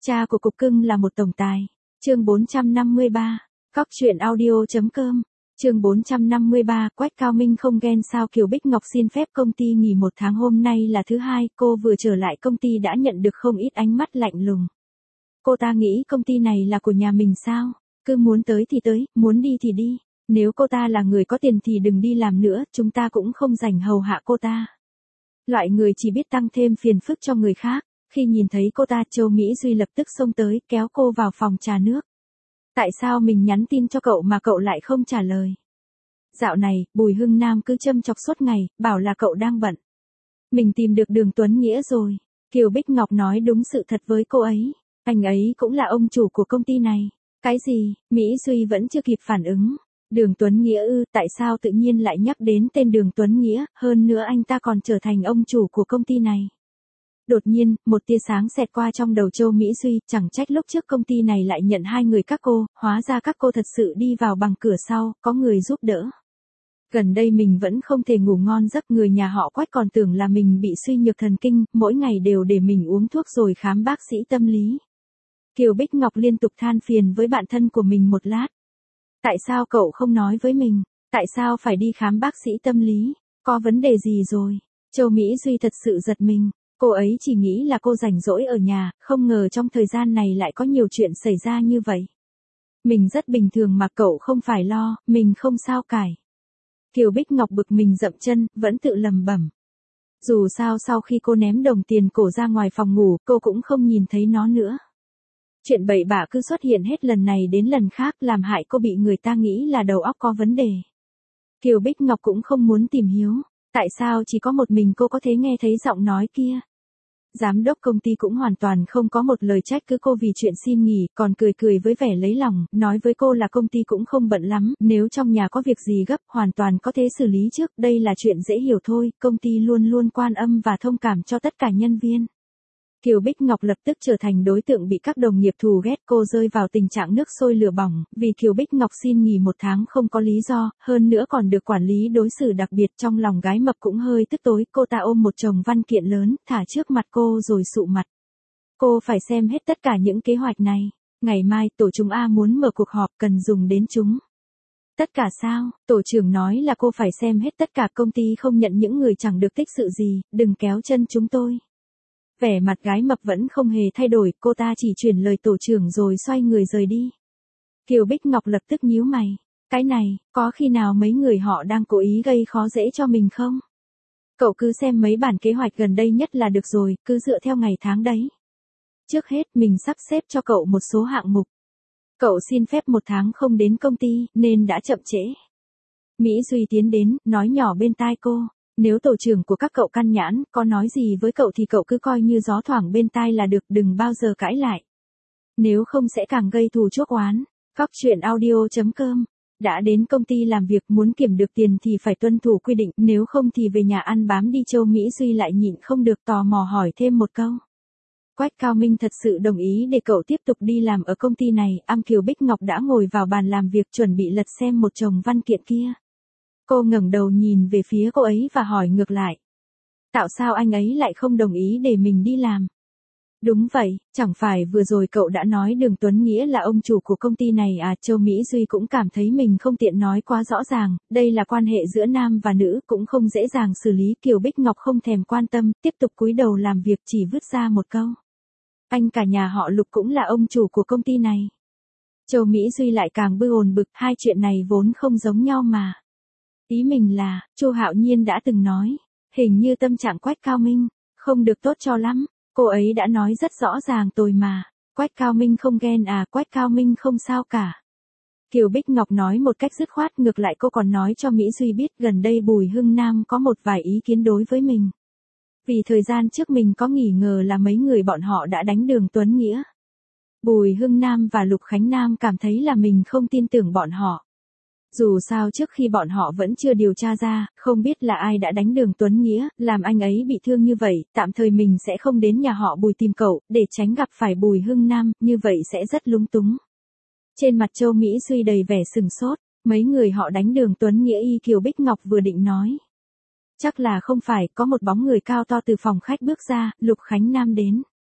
Cha của cục cưng là một tổng tài. Chương 453. Cóc truyện audio.com. Chương 453. Quách Cao Minh không ghen sao? Kiều Bích Ngọc xin phép công ty nghỉ 1 tháng, hôm nay là thứ hai, cô vừa trở lại công ty đã nhận được không ít ánh mắt lạnh lùng. Cô ta nghĩ công ty này là của nhà mình sao? Cứ muốn tới thì tới, muốn đi thì đi. Nếu cô ta là người có tiền thì đừng đi làm nữa, chúng ta cũng không rảnh hầu hạ cô ta. Loại người chỉ biết tăng thêm phiền phức cho người khác. Khi nhìn thấy cô ta, Châu Mỹ Duy lập tức xông tới, kéo cô vào phòng trà nước. Tại sao mình nhắn tin cho cậu mà cậu lại không trả lời? Dạo này, Bùi Hưng Nam cứ châm chọc suốt ngày, bảo là cậu đang bận. Mình tìm được Đường Tuấn Nghĩa rồi. Kiều Bích Ngọc nói đúng sự thật với cô ấy. Anh ấy cũng là ông chủ của công ty này. Cái gì? Mỹ Duy vẫn chưa kịp phản ứng. Đường Tuấn Nghĩa ư? Tại sao tự nhiên lại nhắc đến tên Đường Tuấn Nghĩa, hơn nữa anh ta còn trở thành ông chủ của công ty này. Đột nhiên, một tia sáng xẹt qua trong đầu Châu Mỹ Duy, chẳng trách lúc trước công ty này lại nhận 2 người các cô, hóa ra các cô thật sự đi vào bằng cửa sau, có người giúp đỡ. Gần đây mình vẫn không thể ngủ ngon giấc, người nhà họ Quách còn tưởng là mình bị suy nhược thần kinh, mỗi ngày đều để mình uống thuốc rồi khám bác sĩ tâm lý. Kiều Bích Ngọc liên tục than phiền với bạn thân của mình một lát. Tại sao cậu không nói với mình? Tại sao phải đi khám bác sĩ tâm lý? Có vấn đề gì rồi? Châu Mỹ Duy thật sự giật mình. Cô ấy chỉ nghĩ là cô rảnh rỗi ở nhà, không ngờ trong thời gian này lại có nhiều chuyện xảy ra như vậy. Mình rất bình thường mà cậu không phải lo, mình không sao cải. Kiều Bích Ngọc bực mình dậm chân, vẫn tự lầm bẩm. Dù sao sau khi cô ném đồng tiền cổ ra ngoài phòng ngủ, cô cũng không nhìn thấy nó nữa. Chuyện bậy bạ cứ xuất hiện hết lần này đến lần khác, làm hại cô bị người ta nghĩ là đầu óc có vấn đề. Kiều Bích Ngọc cũng không muốn tìm hiểu, tại sao chỉ có một mình cô có thể nghe thấy giọng nói kia. Giám đốc công ty cũng hoàn toàn không có một lời trách cứ cô vì chuyện xin nghỉ, còn cười cười với vẻ lấy lòng, nói với cô là công ty cũng không bận lắm, nếu trong nhà có việc gì gấp, hoàn toàn có thể xử lý trước, đây là chuyện dễ hiểu thôi, công ty luôn luôn quan âm và thông cảm cho tất cả nhân viên. Kiều Bích Ngọc lập tức trở thành đối tượng bị các đồng nghiệp thù ghét, cô rơi vào tình trạng nước sôi lửa bỏng, vì Kiều Bích Ngọc xin nghỉ 1 tháng không có lý do, hơn nữa còn được quản lý đối xử đặc biệt, trong lòng gái mập cũng hơi tức tối, cô ta ôm một chồng văn kiện lớn, thả trước mặt cô rồi sụ mặt. Cô phải xem hết tất cả những kế hoạch này, ngày mai tổ chúng A muốn mở cuộc họp cần dùng đến chúng. Tất cả sao? Tổ trưởng nói là cô phải xem hết tất cả, công ty không nhận những người chẳng được tích sự gì, đừng kéo chân chúng tôi. Vẻ mặt gái mập vẫn không hề thay đổi, cô ta chỉ chuyển lời tổ trưởng rồi xoay người rời đi. Kiều Bích Ngọc lập tức nhíu mày. Cái này, có khi nào mấy người họ đang cố ý gây khó dễ cho mình không? Cậu cứ xem mấy bản kế hoạch gần đây nhất là được rồi, cứ dựa theo ngày tháng đấy. Trước hết mình sắp xếp cho cậu một số hạng mục. Cậu xin phép 1 tháng không đến công ty, nên đã chậm trễ. Mỹ Duy tiến đến, nói nhỏ bên tai cô. Nếu tổ trưởng của các cậu căn nhãn, có nói gì với cậu thì cậu cứ coi như gió thoảng bên tai là được, đừng bao giờ cãi lại. Nếu không sẽ càng gây thù chuốc oán. Cóc truyện audio.com. Đã đến công ty làm việc, muốn kiểm được tiền thì phải tuân thủ quy định, nếu không thì về nhà ăn bám đi. Châu Mỹ Duy lại nhịn không được tò mò hỏi thêm một câu. Quách Cao Minh thật sự đồng ý để cậu tiếp tục đi làm ở công ty này. Kiều Bích Ngọc đã ngồi vào bàn làm việc chuẩn bị lật xem một chồng văn kiện kia. Cô ngẩng đầu nhìn về phía cô ấy và hỏi ngược lại. Tại sao anh ấy lại không đồng ý để mình đi làm? Đúng vậy, chẳng phải vừa rồi cậu đã nói Đường Tuấn Nghĩa là ông chủ của công ty này à? Châu Mỹ Duy cũng cảm thấy mình không tiện nói quá rõ ràng, đây là quan hệ giữa nam và nữ, cũng không dễ dàng xử lý. Kiều Bích Ngọc không thèm quan tâm, tiếp tục cúi đầu làm việc, chỉ vứt ra một câu. Anh cả nhà họ Lục cũng là ông chủ của công ty này. Châu Mỹ Duy lại càng bực bực, hai chuyện này vốn không giống nhau mà. Ý mình là, Chu Hạo Nhiên đã từng nói, hình như tâm trạng Quách Cao Minh không được tốt cho lắm, cô ấy đã nói rất rõ ràng rồi mà. Quách Cao Minh không ghen à? Quách Cao Minh không sao cả. Kiều Bích Ngọc nói một cách dứt khoát, ngược lại cô còn nói cho Mỹ Duy biết gần đây Bùi Hưng Nam có một vài ý kiến đối với mình. Vì thời gian trước mình có nghi ngờ là mấy người bọn họ đã đánh Đường Tuấn Nghĩa. Bùi Hưng Nam và Lục Khánh Nam cảm thấy là mình không tin tưởng bọn họ. Dù sao trước khi bọn họ vẫn chưa điều tra ra, không biết là ai đã đánh Đường Tuấn Nghĩa, làm anh ấy bị thương như vậy, tạm thời mình sẽ không đến nhà họ Bùi tìm cậu, để tránh gặp phải Bùi Hưng Nam, như vậy sẽ rất lúng túng. Trên mặt Châu Mỹ Duy đầy vẻ sừng sốt, mấy người họ đánh Đường Tuấn Nghĩa y Kiều Bích Ngọc vừa định nói. Chắc là không phải, có một bóng người cao to từ phòng khách bước ra, Lục Khánh Nam đến.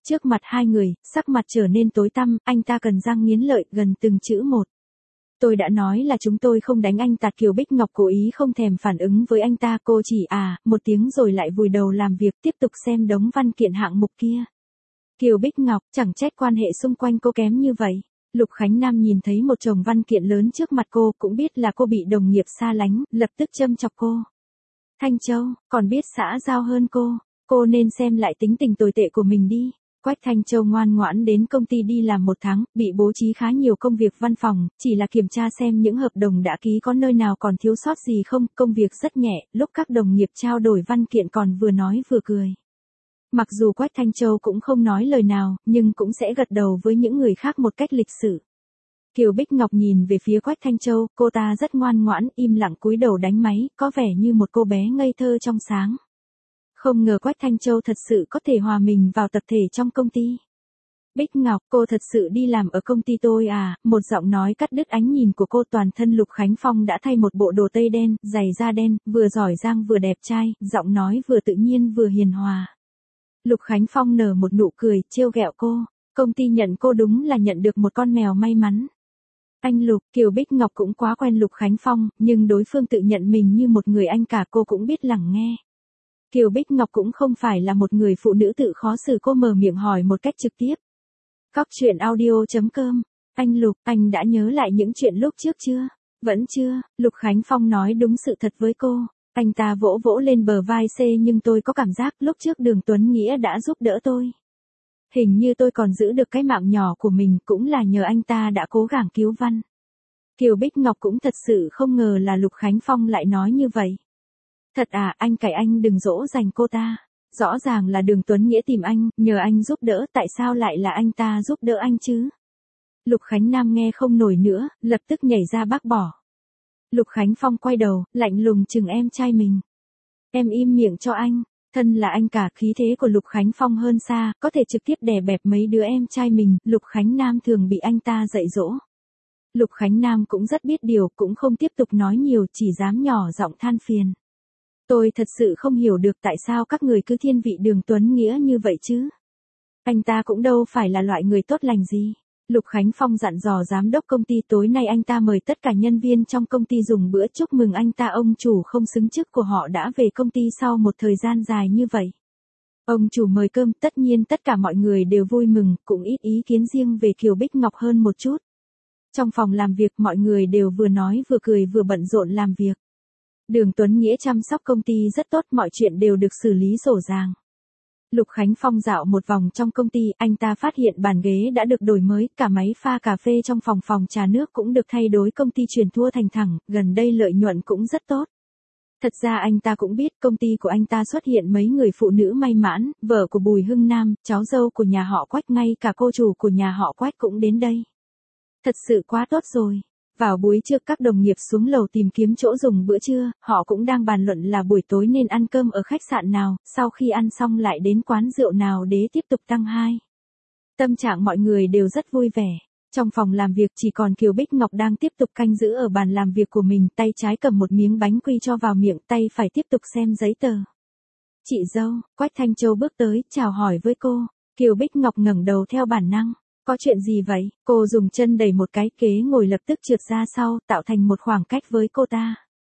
Trước mặt hai người, sắc mặt trở nên tối tăm, anh ta cần răng nghiến lợi gần từng chữ một. Tôi đã nói là chúng tôi không đánh anh ta. Kiều Bích Ngọc cố ý không thèm phản ứng với anh ta, cô chỉ một tiếng rồi lại vùi đầu làm việc tiếp tục xem đống văn kiện hạng mục kia. Kiều Bích Ngọc, chẳng trách quan hệ xung quanh cô kém như vậy. Lục Khánh Nam nhìn thấy một chồng văn kiện lớn trước mặt cô, cũng biết là cô bị đồng nghiệp xa lánh, lập tức châm chọc cô. Thanh Châu, còn biết xã giao hơn cô nên xem lại tính tình tồi tệ của mình đi. Quách Thanh Châu ngoan ngoãn đến công ty đi làm 1 tháng, bị bố trí khá nhiều công việc văn phòng, chỉ là kiểm tra xem những hợp đồng đã ký có nơi nào còn thiếu sót gì không, công việc rất nhẹ, lúc các đồng nghiệp trao đổi văn kiện còn vừa nói vừa cười. Mặc dù Quách Thanh Châu cũng không nói lời nào, nhưng cũng sẽ gật đầu với những người khác một cách lịch sự. Kiều Bích Ngọc nhìn về phía Quách Thanh Châu, cô ta rất ngoan ngoãn, im lặng cúi đầu đánh máy, có vẻ như một cô bé ngây thơ trong sáng. Không ngờ Quách Thanh Châu thật sự có thể hòa mình vào tập thể trong công ty. Bích Ngọc, cô thật sự đi làm ở công ty tôi à? Một giọng nói cắt đứt ánh nhìn của cô. Toàn thân Lục Khánh Phong đã thay một bộ đồ tây đen, giày da đen, vừa giỏi giang vừa đẹp trai, giọng nói vừa tự nhiên vừa hiền hòa. Lục Khánh Phong nở một nụ cười, trêu ghẹo cô. Công ty nhận cô đúng là nhận được một con mèo may mắn. Anh Lục, Kiều Bích Ngọc cũng quá quen Lục Khánh Phong, nhưng đối phương tự nhận mình như một người anh cả cô cũng biết lắng nghe. Kiều Bích Ngọc cũng không phải là một người phụ nữ tự khó xử, cô mở miệng hỏi một cách trực tiếp. Cóc truyện audio.com. Anh Lục, anh đã nhớ lại những chuyện lúc trước chưa? Vẫn chưa, Lục Khánh Phong nói đúng sự thật với cô. Anh ta vỗ vỗ lên bờ vai nhưng tôi có cảm giác lúc trước Đường Tuấn Nghĩa đã giúp đỡ tôi. Hình như tôi còn giữ được cái mạng nhỏ của mình cũng là nhờ anh ta đã cố gắng cứu Văn. Kiều Bích Ngọc cũng thật sự không ngờ là Lục Khánh Phong lại nói như vậy. Thật à, anh cậy anh đừng dỗ dành cô ta. Rõ ràng là Đường Tuấn Nghĩa tìm anh, nhờ anh giúp đỡ, tại sao lại là anh ta giúp đỡ anh chứ? Lục Khánh Nam nghe không nổi nữa, lập tức nhảy ra bác bỏ. Lục Khánh Phong quay đầu, lạnh lùng chừng em trai mình. Em im miệng cho anh. Thân là anh cả, khí thế của Lục Khánh Phong hơn xa, có thể trực tiếp đè bẹp mấy đứa em trai mình. Lục Khánh Nam thường bị anh ta dạy dỗ. Lục Khánh Nam cũng rất biết điều, cũng không tiếp tục nói nhiều, chỉ dám nhỏ giọng than phiền. Tôi thật sự không hiểu được tại sao các người cứ thiên vị Đường Tuấn Nghĩa như vậy chứ. Anh ta cũng đâu phải là loại người tốt lành gì. Lục Khánh Phong dặn dò giám đốc công ty tối nay anh ta mời tất cả nhân viên trong công ty dùng bữa chúc mừng anh ta. Ông chủ không xứng chức của họ đã về công ty sau một thời gian dài như vậy. Ông chủ mời cơm, tất nhiên tất cả mọi người đều vui mừng, cũng ít ý kiến riêng về Kiều Bích Ngọc hơn một chút. Trong phòng làm việc mọi người đều vừa nói vừa cười vừa bận rộn làm việc. Đường Tuấn Nghĩa chăm sóc công ty rất tốt, mọi chuyện đều được xử lý dỗ dàng. Lục Khánh Phong dạo một vòng trong công ty, anh ta phát hiện bàn ghế đã được đổi mới, cả máy pha cà phê trong phòng trà nước cũng được thay đổi, công ty chuyển thua thành thẳng, gần đây lợi nhuận cũng rất tốt. Thật ra anh ta cũng biết công ty của anh ta xuất hiện mấy người phụ nữ may mãn, vợ của Bùi Hưng Nam, cháu dâu của nhà họ Quách, ngay cả cô chủ của nhà họ Quách cũng đến đây. Thật sự quá tốt rồi. Vào buổi trưa các đồng nghiệp xuống lầu tìm kiếm chỗ dùng bữa trưa, họ cũng đang bàn luận là buổi tối nên ăn cơm ở khách sạn nào, sau khi ăn xong lại đến quán rượu nào để tiếp tục tăng hai. Tâm trạng mọi người đều rất vui vẻ. Trong phòng làm việc chỉ còn Kiều Bích Ngọc đang tiếp tục canh giữ ở bàn làm việc của mình, tay trái cầm một miếng bánh quy cho vào miệng, tay phải tiếp tục xem giấy tờ. Chị dâu, Quách Thanh Châu bước tới, chào hỏi với cô. Kiều Bích Ngọc ngẩng đầu theo bản năng. Có chuyện gì vậy? Cô dùng chân đẩy một cái, ghế ngồi lập tức trượt ra sau, tạo thành một khoảng cách với cô ta.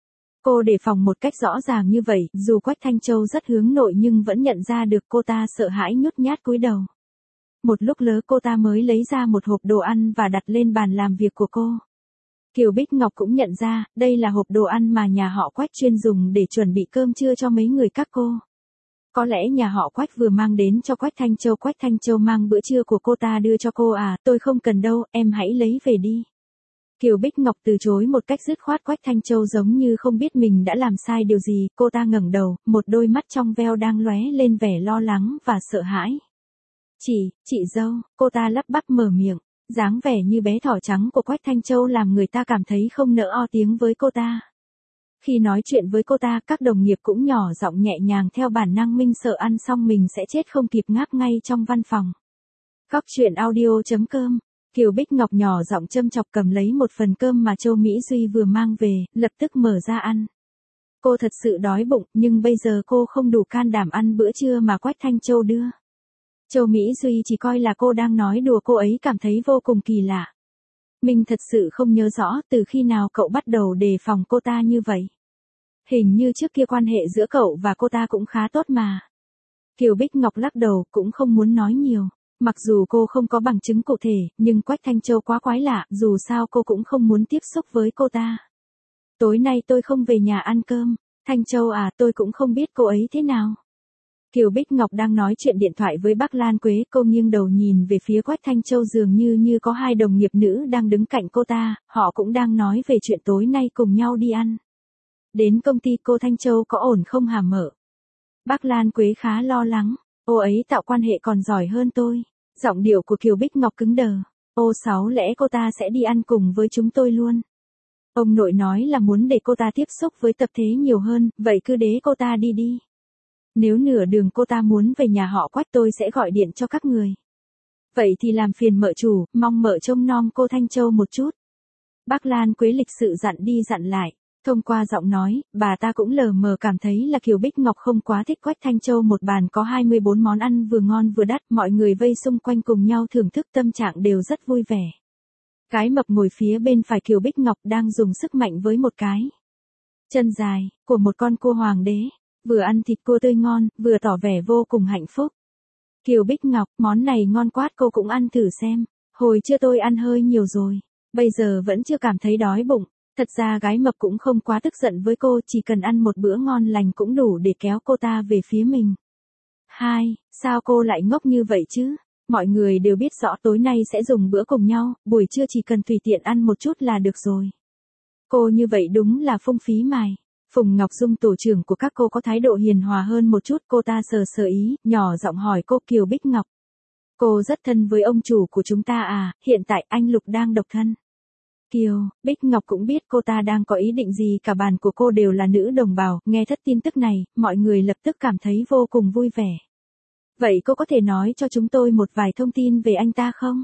Cô đề phòng một cách rõ ràng như vậy, dù Quách Thanh Châu rất hướng nội nhưng vẫn nhận ra được cô ta sợ hãi nhút nhát cúi đầu. Một lúc lớ cô ta mới lấy ra một hộp đồ ăn và đặt lên bàn làm việc của cô. Kiều Bích Ngọc cũng nhận ra, đây là hộp đồ ăn mà nhà họ Quách chuyên dùng để chuẩn bị cơm trưa cho mấy người các cô. Có lẽ nhà họ Quách vừa mang đến cho Quách Thanh Châu mang bữa trưa của cô ta đưa cho cô à, tôi không cần đâu, em hãy lấy về đi. Kiều Bích Ngọc từ chối một cách dứt khoát. Quách Thanh Châu giống như không biết mình đã làm sai điều gì, cô ta ngẩng đầu, một đôi mắt trong veo đang lóe lên vẻ lo lắng và sợ hãi. Chị dâu, cô ta lắp bắp mở miệng, dáng vẻ như bé thỏ trắng của Quách Thanh Châu làm người ta cảm thấy không nỡ o tiếng với cô ta. Khi nói chuyện với cô ta, các đồng nghiệp cũng nhỏ giọng nhẹ nhàng theo bản năng, minh sợ ăn xong mình sẽ chết không kịp ngáp ngay trong văn phòng. Cóc truyện audio.com. Kiều Bích Ngọc nhỏ giọng châm chọc cầm lấy một phần cơm mà Châu Mỹ Duy vừa mang về, lập tức mở ra ăn. Cô thật sự đói bụng, nhưng bây giờ cô không đủ can đảm ăn bữa trưa mà Quách Thanh Châu đưa. Châu Mỹ Duy chỉ coi là cô đang nói đùa, cô ấy cảm thấy vô cùng kỳ lạ. Mình thật sự không nhớ rõ từ khi nào cậu bắt đầu đề phòng cô ta như vậy. Hình như trước kia quan hệ giữa cậu và cô ta cũng khá tốt mà. Kiều Bích Ngọc lắc đầu, cũng không muốn nói nhiều. Mặc dù cô không có bằng chứng cụ thể, nhưng Quách Thanh Châu quá quái lạ, dù sao cô cũng không muốn tiếp xúc với cô ta. Tối nay tôi không về nhà ăn cơm. Thanh Châu à, tôi cũng không biết cô ấy thế nào. Kiều Bích Ngọc đang nói chuyện điện thoại với Bắc Lan Quế, cô nghiêng đầu nhìn về phía Quách Thanh Châu, dường như có hai đồng nghiệp nữ đang đứng cạnh cô ta, họ cũng đang nói về chuyện tối nay cùng nhau đi ăn. Đến công ty cô Thanh Châu có ổn không hả mợ? Bắc Lan Quế khá lo lắng, cô ấy tạo quan hệ còn giỏi hơn tôi. Giọng điệu của Kiều Bích Ngọc cứng đờ. Ô sáu, lẽ cô ta sẽ đi ăn cùng với chúng tôi luôn? Ông nội nói là muốn để cô ta tiếp xúc với tập thể nhiều hơn, vậy cứ để cô ta đi đi. Nếu nửa đường cô ta muốn về nhà họ Quách tôi sẽ gọi điện cho các người. Vậy thì làm phiền mợ chủ, mong mợ trông nom cô Thanh Châu một chút. Bắc Lan Quế lịch sự dặn đi dặn lại. Thông qua giọng nói, bà ta cũng lờ mờ cảm thấy là Kiều Bích Ngọc không quá thích Quách Thanh Châu. Một bàn có 24 món ăn vừa ngon vừa đắt, mọi người vây xung quanh cùng nhau thưởng thức, tâm trạng đều rất vui vẻ. Cái mập ngồi phía bên phải Kiều Bích Ngọc đang dùng sức mạnh với một cái chân dài của một con cua hoàng đế, vừa ăn thịt cua tươi ngon, vừa tỏ vẻ vô cùng hạnh phúc. Kiều Bích Ngọc, món này ngon quá, cô cũng ăn thử xem. Hồi trưa tôi ăn hơi nhiều rồi, bây giờ vẫn chưa cảm thấy đói bụng. Thật ra gái mập cũng không quá tức giận với cô, chỉ cần ăn một bữa ngon lành cũng đủ để kéo cô ta về phía mình. Sao cô lại ngốc như vậy chứ? Mọi người đều biết rõ tối nay sẽ dùng bữa cùng nhau, buổi trưa chỉ cần tùy tiện ăn một chút là được rồi. Cô như vậy đúng là phung phí mài. Phùng Ngọc Dung, tổ trưởng của các cô, có thái độ hiền hòa hơn một chút, cô ta sờ sờ ý, nhỏ giọng hỏi cô Kiều Bích Ngọc. Cô rất thân với ông chủ của chúng ta à, hiện tại anh Lục đang độc thân. Kiều Bích Ngọc cũng biết cô ta đang có ý định gì, cả bàn của cô đều là nữ đồng bào, nghe thất tin tức này, mọi người lập tức cảm thấy vô cùng vui vẻ. Vậy cô có thể nói cho chúng tôi một vài thông tin về anh ta không?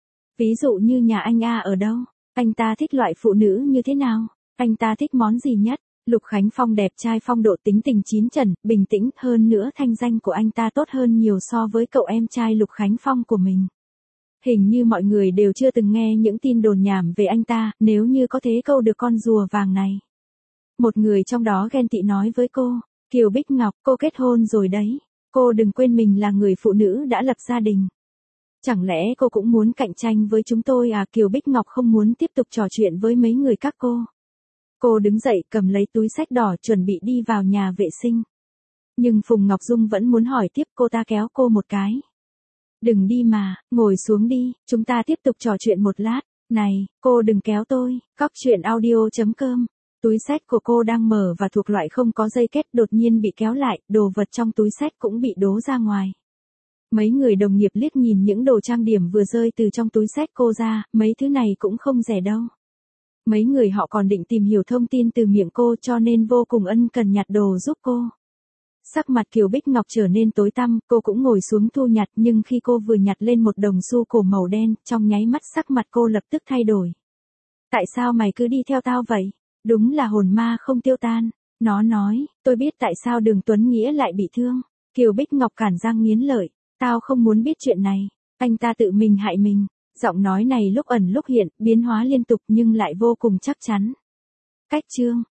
Ví dụ như nhà anh A ở đâu? Anh ta thích loại phụ nữ như thế nào? Anh ta thích món gì nhất? Lục Khánh Phong đẹp trai, phong độ, tính tình chín chắn, bình tĩnh, hơn nữa thanh danh của anh ta tốt hơn nhiều so với cậu em trai Lục Khánh Phong của mình. Hình như mọi người đều chưa từng nghe những tin đồn nhảm về anh ta, nếu như có thế câu được con rùa vàng này. Một người trong đó ghen tị nói với cô, Kiều Bích Ngọc, cô kết hôn rồi đấy. Cô đừng quên mình là người phụ nữ đã lập gia đình. Chẳng lẽ cô cũng muốn cạnh tranh với chúng tôi à? Kiều Bích Ngọc không muốn tiếp tục trò chuyện với mấy người các cô. Cô đứng dậy, cầm lấy túi xách đỏ, chuẩn bị đi vào nhà vệ sinh. Nhưng Phùng Ngọc Dung vẫn muốn hỏi tiếp, cô ta kéo cô một cái. Đừng đi mà, ngồi xuống đi, chúng ta tiếp tục trò chuyện một lát. Này, cô đừng kéo tôi. Cóc truyện audio.com. Túi xách của cô đang mở và thuộc loại không có dây kết, đột nhiên bị kéo lại, đồ vật trong túi xách cũng bị đố ra ngoài. Mấy người đồng nghiệp liếc nhìn những đồ trang điểm vừa rơi từ trong túi xách cô ra, mấy thứ này cũng không rẻ đâu. Mấy người họ còn định tìm hiểu thông tin từ miệng cô, cho nên vô cùng ân cần nhặt đồ giúp cô. Sắc mặt Kiều Bích Ngọc trở nên tối tăm, cô cũng ngồi xuống thu nhặt, nhưng khi cô vừa nhặt lên một đồng xu cổ màu đen, trong nháy mắt sắc mặt cô lập tức thay đổi. Tại sao mày cứ đi theo tao vậy? Đúng là hồn ma không tiêu tan. Nó nói, tôi biết tại sao Đường Tuấn Nghĩa lại bị thương. Kiều Bích Ngọc cản răng nghiến lợi. Tao không muốn biết chuyện này. Anh ta tự mình hại mình. Giọng nói này lúc ẩn lúc hiện, biến hóa liên tục nhưng lại vô cùng chắc chắn. Cách chương.